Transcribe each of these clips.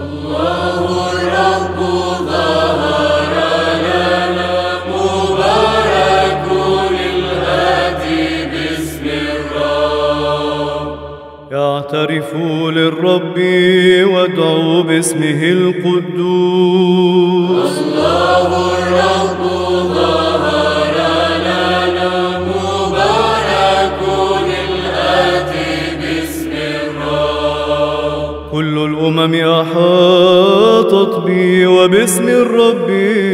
الله الرب ظهر لنا مبارك الهادي باسم الرب. اعترفوا للرب وادعوا باسمه القدوس. الله الرب ظهر لنا مبارك الهادي باسم الرب. كل الأمم أحاطت بي وباسم الرب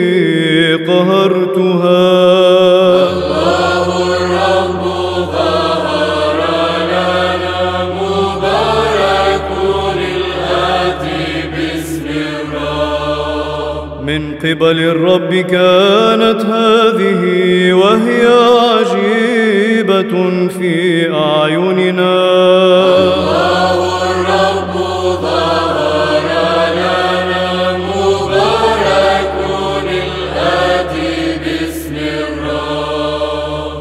قهرتها. الله الرب ظهر لنا مبارك الهادي باسم الرب. من قبل الرب كانت هذه وهي عجيبة في أعيننا. الله الرب ظهر لنا مبارك الهادي باسم الرب.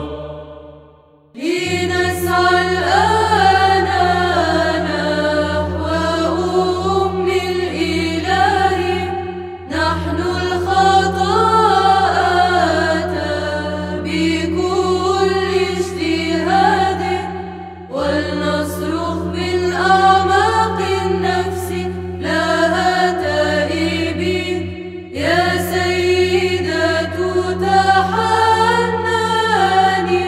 لنسعى الآن نحو أم الإله، نحن الخطاءات بكل اجتهاد، ولنصرخ من أعماق النفس لها تائبين. يا سيدة تحنني،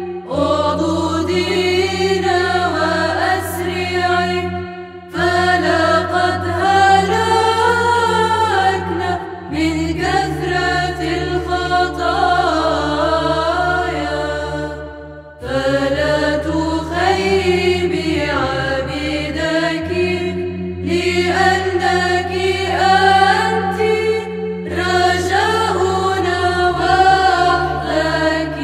اعضدينا وأسرعي، فلقد هلكنا من كثرة الخطايا. فلا تخيبي عبيدك، لأنك أنت رجاؤنا وحدك.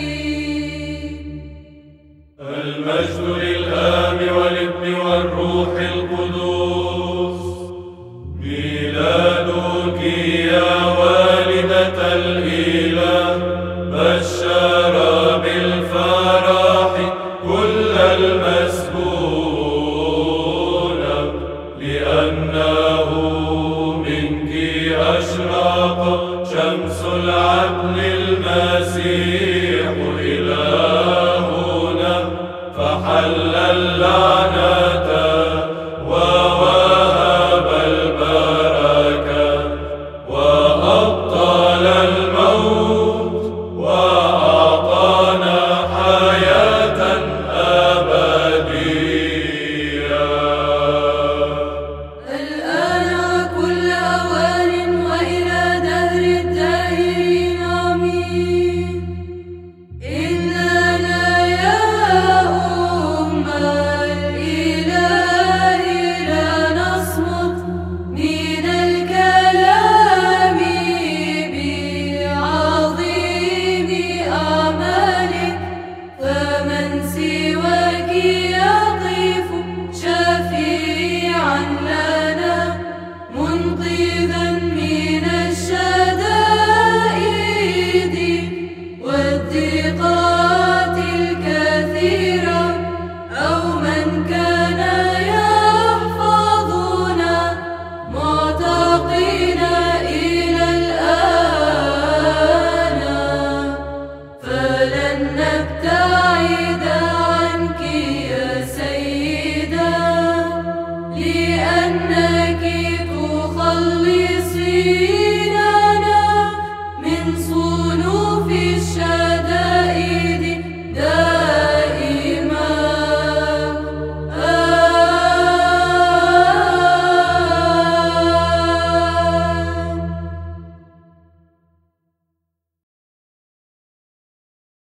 المجد للآب والابن والروح القدوس. ميلادك يا والدة الإله بشر بالفرح كل المسكون، لأنه منك أشرق شمس العدل المسيح إلهنا، فحل اللعنة ووهب البركة، وأبطل الموت وأعطانا حياة أبدية. الآن كل أوان وإلى دهر الداهرين آمين. إننا يا أم الإله لا نصمت من الكلام بعظيم أعمالك، فمن سواك يقف شفيعا لنا منقذ